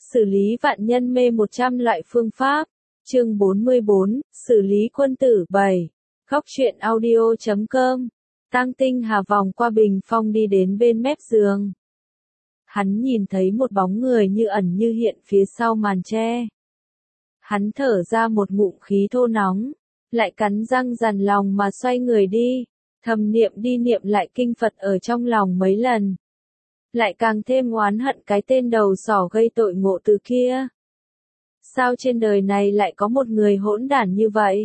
Xử lý vạn nhân mê 100 loại phương pháp. Chương 44, xử lý quân tử 7. Góc truyện audio.com. Tang Tinh Hà vòng qua bình phong đi đến bên mép giường. Hắn nhìn thấy một bóng người như ẩn như hiện phía sau màn tre. Hắn thở ra một ngụm khí thô nóng, lại cắn răng dằn lòng mà xoay người đi, thầm niệm đi niệm lại kinh Phật ở trong lòng mấy lần. Lại càng thêm oán hận cái tên đầu sỏ gây tội ngộ từ kia. Sao trên đời này lại có một người hỗn đản như vậy?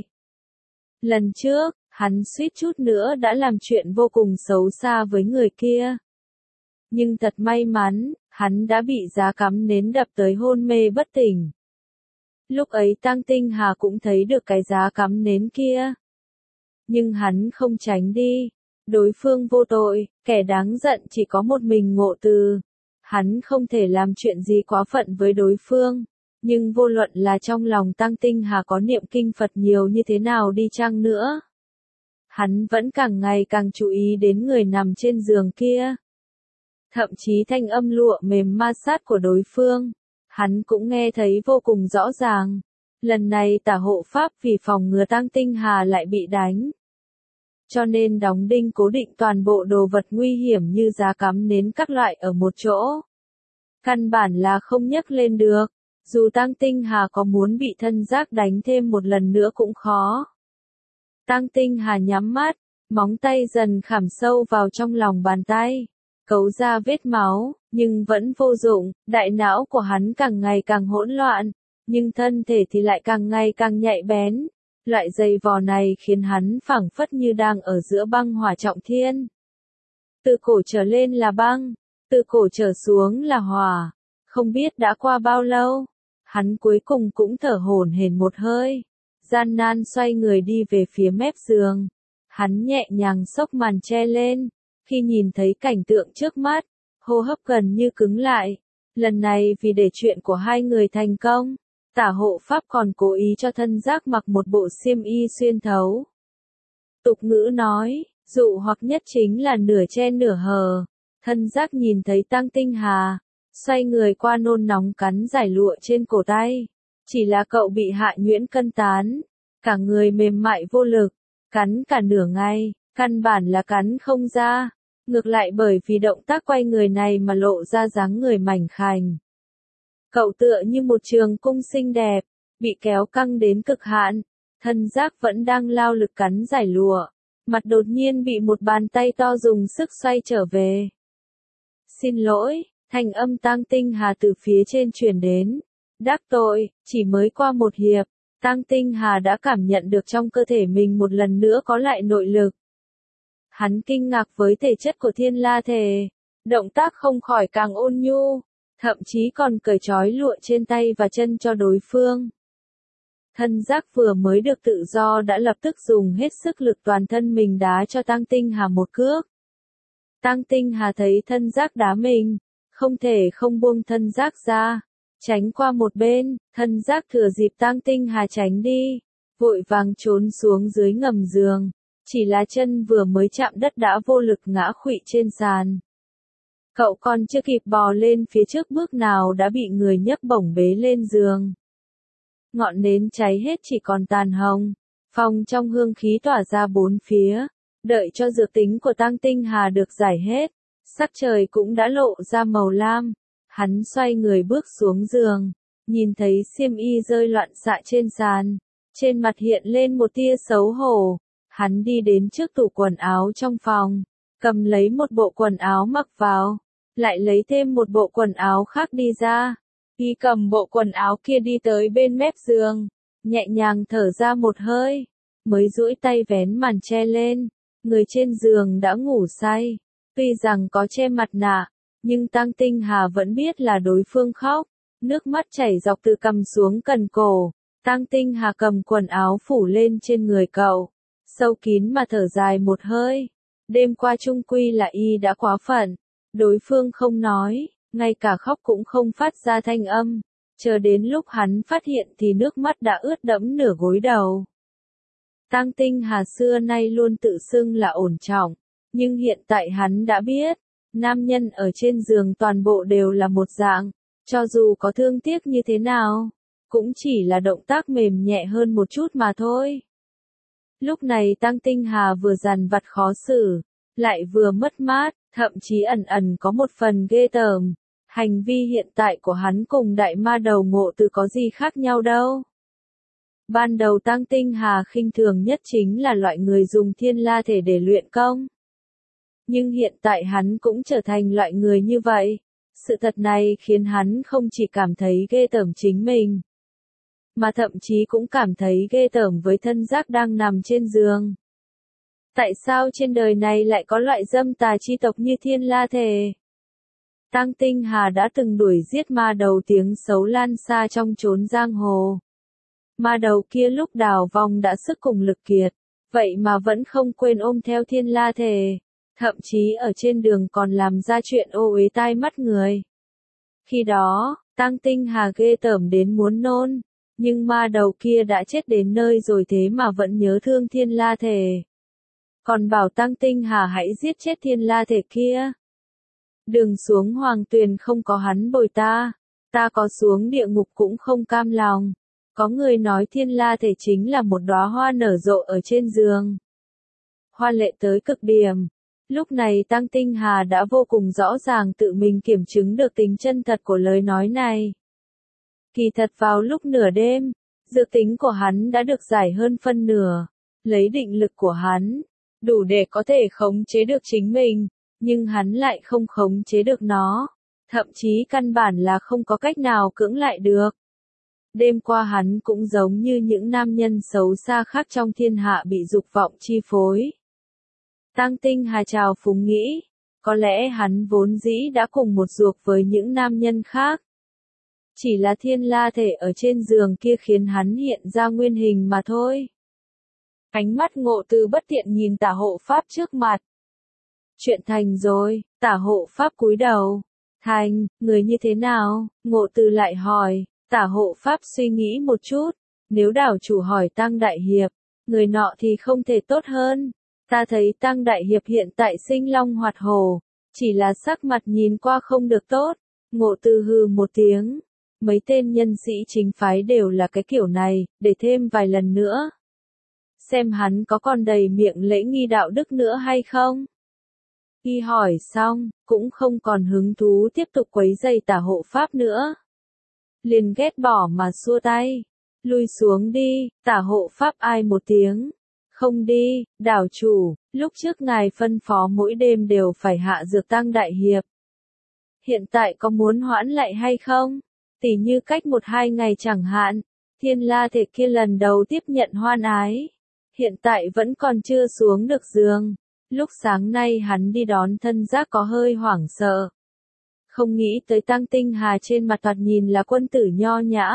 Lần trước, hắn suýt chút nữa đã làm chuyện vô cùng xấu xa với người kia. Nhưng thật may mắn, hắn đã bị giá cắm nến đập tới hôn mê bất tỉnh. Lúc ấy Tang Tinh Hà cũng thấy được cái giá cắm nến kia. Nhưng hắn không tránh đi. Đối phương vô tội, kẻ đáng giận chỉ có một mình Ngộ Từ. Hắn không thể làm chuyện gì quá phận với đối phương. Nhưng vô luận là trong lòng Tang Tinh Hà có niệm kinh Phật nhiều như thế nào đi chăng nữa, hắn vẫn càng ngày càng chú ý đến người nằm trên giường kia. Thậm chí thanh âm lụa mềm ma sát của đối phương, hắn cũng nghe thấy vô cùng rõ ràng. Lần này Tả hộ pháp vì phòng ngừa Tang Tinh Hà lại bị đánh, cho nên đóng đinh cố định toàn bộ đồ vật nguy hiểm như giá cắm nến các loại ở một chỗ. Căn bản là không nhấc lên được, dù Tang Tinh Hà có muốn bị thân giác đánh thêm một lần nữa cũng khó. Tang Tinh Hà nhắm mắt, móng tay dần khảm sâu vào trong lòng bàn tay, cấu ra vết máu, nhưng vẫn vô dụng, đại não của hắn càng ngày càng hỗn loạn, nhưng thân thể thì lại càng ngày càng nhạy bén. Loại dày vò này khiến hắn phảng phất như đang ở giữa băng hỏa trọng thiên. Từ cổ trở lên là băng, từ cổ trở xuống là hỏa. Không biết đã qua bao lâu, hắn cuối cùng cũng thở hổn hển một hơi, gian nan xoay người đi về phía mép giường. Hắn nhẹ nhàng xốc màn che lên, khi nhìn thấy cảnh tượng trước mắt, hô hấp gần như cứng lại. Lần này vì để chuyện của hai người thành công, Tả hộ pháp còn cố ý cho thân giác mặc một bộ xiêm y xuyên thấu. Tục ngữ nói, dụ hoặc nhất chính là nửa che nửa hờ. Thân giác nhìn thấy Tang Tinh Hà, xoay người qua nôn nóng cắn giải lụa trên cổ tay. Chỉ là cậu bị hạ nhuyễn cân tán, cả người mềm mại vô lực, cắn cả nửa ngày, căn bản là cắn không ra. Ngược lại bởi vì động tác quay người này mà lộ ra dáng người mảnh khảnh. Cậu tựa như một trường cung xinh đẹp, bị kéo căng đến cực hạn, thân giác vẫn đang lao lực cắn giải lụa, mặt đột nhiên bị một bàn tay to dùng sức xoay trở về. Xin lỗi, thanh âm Tang Tinh Hà từ phía trên truyền đến. Đắc tội, chỉ mới qua một hiệp, Tang Tinh Hà đã cảm nhận được trong cơ thể mình một lần nữa có lại nội lực. Hắn kinh ngạc với thể chất của Thiên La Thể, động tác không khỏi càng ôn nhu. Thậm chí còn cởi trói lụa trên tay và chân cho đối phương. Thân giác vừa mới được tự do đã lập tức dùng hết sức lực toàn thân mình đá cho Tang Tinh Hà một cước. Tang Tinh Hà thấy thân giác đá mình, không thể không buông thân giác ra, tránh qua một bên. Thân giác thừa dịp Tang Tinh Hà tránh đi, vội vàng trốn xuống dưới ngầm giường, chỉ là chân vừa mới chạm đất đã vô lực ngã khuỵu trên sàn. Cậu còn chưa kịp bò lên phía trước bước nào đã bị người nhấc bổng bế lên giường. Ngọn nến cháy hết chỉ còn tàn hồng, phòng trong hương khí tỏa ra bốn phía. Đợi cho dược tính của Tang Tinh Hà được giải hết, sắc trời cũng đã lộ ra màu lam. Hắn xoay người bước xuống giường, nhìn thấy xiêm y rơi loạn xạ trên sàn, trên mặt hiện lên một tia xấu hổ. Hắn đi đến trước tủ quần áo trong phòng, cầm lấy một bộ quần áo mặc vào, lại lấy thêm một bộ quần áo khác đi ra. Khi cầm bộ quần áo kia đi tới bên mép giường, nhẹ nhàng thở ra một hơi, mới duỗi tay vén màn che lên. Người trên giường đã ngủ say, tuy rằng có che mặt nạ, nhưng Tang Tinh Hà vẫn biết là đối phương khóc, nước mắt chảy dọc từ cằm xuống cần cổ. Tang Tinh Hà cầm quần áo phủ lên trên người cậu, sâu kín mà thở dài một hơi. Đêm qua chung quy là y đã quá phận. Đối phương không nói, ngay cả khóc cũng không phát ra thanh âm, chờ đến lúc hắn phát hiện thì nước mắt đã ướt đẫm nửa gối đầu. Tang Tinh Hà xưa nay luôn tự xưng là ổn trọng, nhưng hiện tại hắn đã biết, nam nhân ở trên giường toàn bộ đều là một dạng, Cho dù có thương tiếc như thế nào, cũng chỉ là động tác mềm nhẹ hơn một chút mà thôi. Lúc này Tăng Tinh Hà vừa dằn vặt khó xử, lại vừa mất mát, thậm chí ẩn ẩn có một phần ghê tởm. Hành vi hiện tại của hắn cùng đại ma đầu Ngộ Từ có gì khác nhau đâu. Ban đầu Tăng Tinh Hà khinh thường nhất chính là loại người dùng thiên la thể để luyện công. Nhưng hiện tại hắn cũng trở thành loại người như vậy. Sự thật này khiến hắn không chỉ cảm thấy ghê tởm chính mình, mà thậm chí cũng cảm thấy ghê tởm với thân xác đang nằm trên giường. Tại sao trên đời này lại có loại dâm tà chi tộc như thiên la thể? Tăng Tinh Hà đã từng đuổi giết ma đầu tiếng xấu lan xa trong chốn giang hồ. Ma đầu kia lúc đào vong đã sức cùng lực kiệt, vậy mà vẫn không quên ôm theo thiên la thể, thậm chí ở trên đường còn làm ra chuyện ô uế tai mắt người. Khi đó, Tăng Tinh Hà ghê tởm đến muốn nôn, nhưng ma đầu kia đã chết đến nơi rồi thế mà vẫn nhớ thương thiên la thể. Còn bảo Tăng Tinh Hà hãy giết chết thiên la thể kia. Đường xuống hoàng tuyền không có hắn bồi ta có xuống địa ngục cũng không cam lòng. Có người nói thiên la thể chính là một đóa hoa nở rộ ở trên giường. Hoa lệ tới cực điểm. Lúc này Tăng Tinh Hà đã vô cùng rõ ràng tự mình kiểm chứng được tính chân thật của lời nói này. Kỳ thật vào lúc nửa đêm, dự tính của hắn đã được giải hơn phân nửa. Lấy định lực của hắn, đủ để có thể khống chế được chính mình, nhưng hắn lại không khống chế được nó. Thậm chí căn bản là không có cách nào cưỡng lại được. Đêm qua hắn cũng giống như những nam nhân xấu xa khác trong thiên hạ bị dục vọng chi phối. Tăng Tinh Hà trào phúng nghĩ, có lẽ hắn vốn dĩ đã cùng một ruột với những nam nhân khác. Chỉ là thiên la thể ở trên giường kia khiến hắn hiện ra nguyên hình mà thôi. Ánh mắt Ngộ Từ bất tiện nhìn Tả Hộ Pháp trước mặt. Chuyện thành rồi, Tả Hộ Pháp cúi đầu. Thành, người như thế nào? Ngộ Từ lại hỏi. Tả Hộ Pháp suy nghĩ một chút. Nếu đảo chủ hỏi Tăng Đại Hiệp, người nọ thì không thể tốt hơn. Ta thấy Tăng Đại Hiệp hiện tại sinh long hoạt hổ, chỉ là sắc mặt nhìn qua không được tốt. Ngộ Từ hừ một tiếng. Mấy tên nhân sĩ chính phái đều là cái kiểu này, để thêm vài lần nữa. Xem hắn có còn đầy miệng lễ nghi đạo đức nữa hay không? Y hỏi xong, cũng không còn hứng thú tiếp tục quấy rầy Tả Hộ Pháp nữa. Liền ghét bỏ mà xua tay. Lui xuống đi, Tả Hộ Pháp ai một tiếng. Không đi, đảo chủ, lúc trước ngài phân phó mỗi đêm đều phải hạ dược Tăng Đại Hiệp. Hiện tại có muốn hoãn lại hay không? Tỉ như cách 1-2 ngày chẳng hạn, thiên la thể kia lần đầu tiếp nhận hoan ái. Hiện tại vẫn còn chưa xuống được giường. Lúc sáng nay hắn đi đón thân giác có hơi hoảng sợ. Không nghĩ tới Tăng Tinh Hà trên mặt thoạt nhìn là quân tử nho nhã.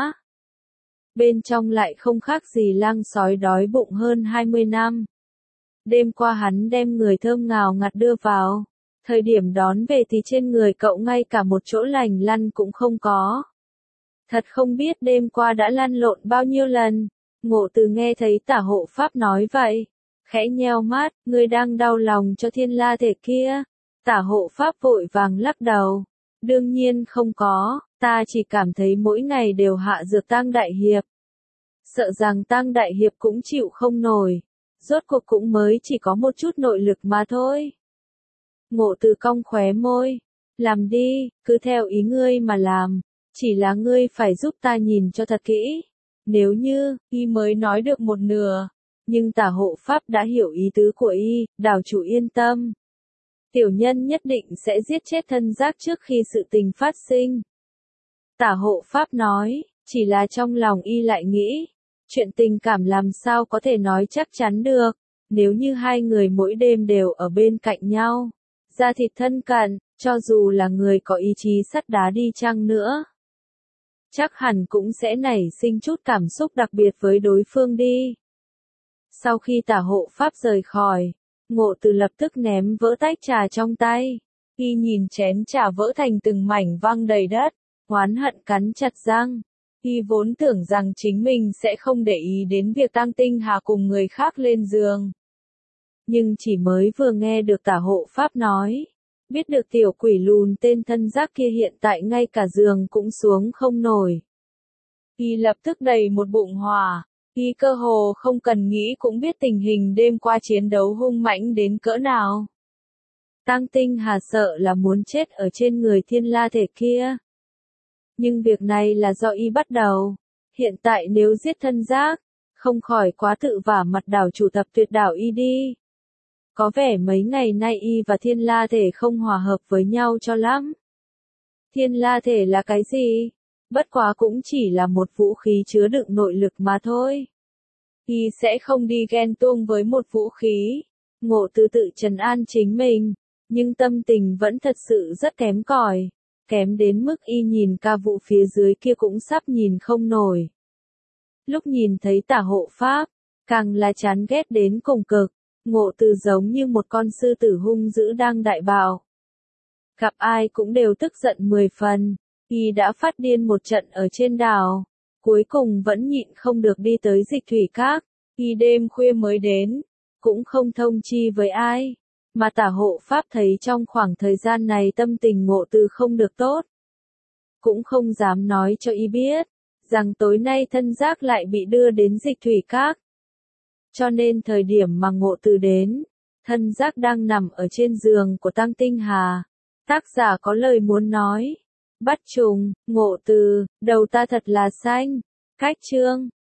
Bên trong lại không khác gì lang sói đói bụng hơn 20 năm. Đêm qua hắn đem người thơm ngào ngạt đưa vào. Thời điểm đón về thì trên người cậu ngay cả một chỗ lành lăn cũng không có. Thật không biết đêm qua đã lăn lộn bao nhiêu lần. Ngộ Từ nghe thấy Tả Hộ Pháp nói vậy, khẽ nheo mắt, ngươi đang đau lòng cho thiên la thể kia. Tả Hộ Pháp vội vàng lắc đầu. Đương nhiên không có, ta chỉ cảm thấy mỗi ngày đều hạ dược Tăng Đại Hiệp. Sợ rằng Tăng Đại Hiệp cũng chịu không nổi. Rốt cuộc cũng mới chỉ có một chút nội lực mà thôi. Ngộ Từ cong khóe môi. Làm đi, cứ theo ý ngươi mà làm. Chỉ là ngươi phải giúp ta nhìn cho thật kỹ. Nếu như, y mới nói được một nửa. Nhưng Tả Hộ Pháp đã hiểu ý tứ của y, đảo chủ yên tâm. Tiểu nhân nhất định sẽ giết chết thân giác trước khi sự tình phát sinh. Tả Hộ Pháp nói, chỉ là trong lòng y lại nghĩ. Chuyện tình cảm làm sao có thể nói chắc chắn được. Nếu như hai người mỗi đêm đều ở bên cạnh nhau. Da thịt thân cận, cho dù là người có ý chí sắt đá đi chăng nữa. Chắc hẳn cũng sẽ nảy sinh chút cảm xúc đặc biệt với đối phương đi. Sau khi Tả Hộ Pháp rời khỏi, Ngộ Từ lập tức ném vỡ tách trà trong tay. Y nhìn chén trà vỡ thành từng mảnh văng đầy đất, oán hận cắn chặt răng. Y vốn tưởng rằng chính mình sẽ không để ý đến việc Tăng Tinh Hà cùng người khác lên giường. Nhưng chỉ mới vừa nghe được Tả Hộ Pháp nói, Biết được tiểu quỷ lùn tên thân giác kia hiện tại ngay cả giường cũng xuống không nổi. Y lập tức đầy một bụng hỏa. Y cơ hồ không cần nghĩ cũng biết tình hình đêm qua chiến đấu hung mãnh đến cỡ nào. Tang Tinh Hà sợ là muốn chết ở trên người thiên la thể kia. Nhưng việc này là do y bắt đầu. Hiện tại nếu giết thân giác, không khỏi quá tự vả mặt đảo chủ tập tuyệt đảo y đi. Có vẻ mấy ngày nay y và thiên la thể không hòa hợp với nhau cho lắm. Thiên la thể là cái gì? Bất quá cũng chỉ là một vũ khí chứa đựng nội lực mà thôi. Y sẽ không đi ghen tuông với một vũ khí. Ngộ Từ tự trấn an chính mình, nhưng tâm tình vẫn thật sự rất kém cỏi, kém đến mức y nhìn ca vụ phía dưới kia cũng sắp nhìn không nổi. Lúc nhìn thấy Tả hộ pháp, càng là chán ghét đến cùng cực. Ngộ Từ giống như một con sư tử hung dữ đang đại bạo. Gặp ai cũng đều tức giận 10 phần. Y đã phát điên một trận ở trên đảo, cuối cùng vẫn nhịn không được đi tới Dịch Thủy Các. Y đêm khuya mới đến, cũng không thông chi với ai, mà Tả hộ pháp thấy trong khoảng thời gian này tâm tình Ngộ Từ không được tốt, cũng không dám nói cho y biết rằng tối nay thân giác lại bị đưa đến Dịch Thủy Các. Cho nên thời điểm mà Ngộ Từ đến, thân giác đang nằm ở trên giường của Tang Tinh Hà. Tác giả có lời muốn nói. Bắt trùng, Ngộ Từ, đầu ta thật là xanh. Cách chương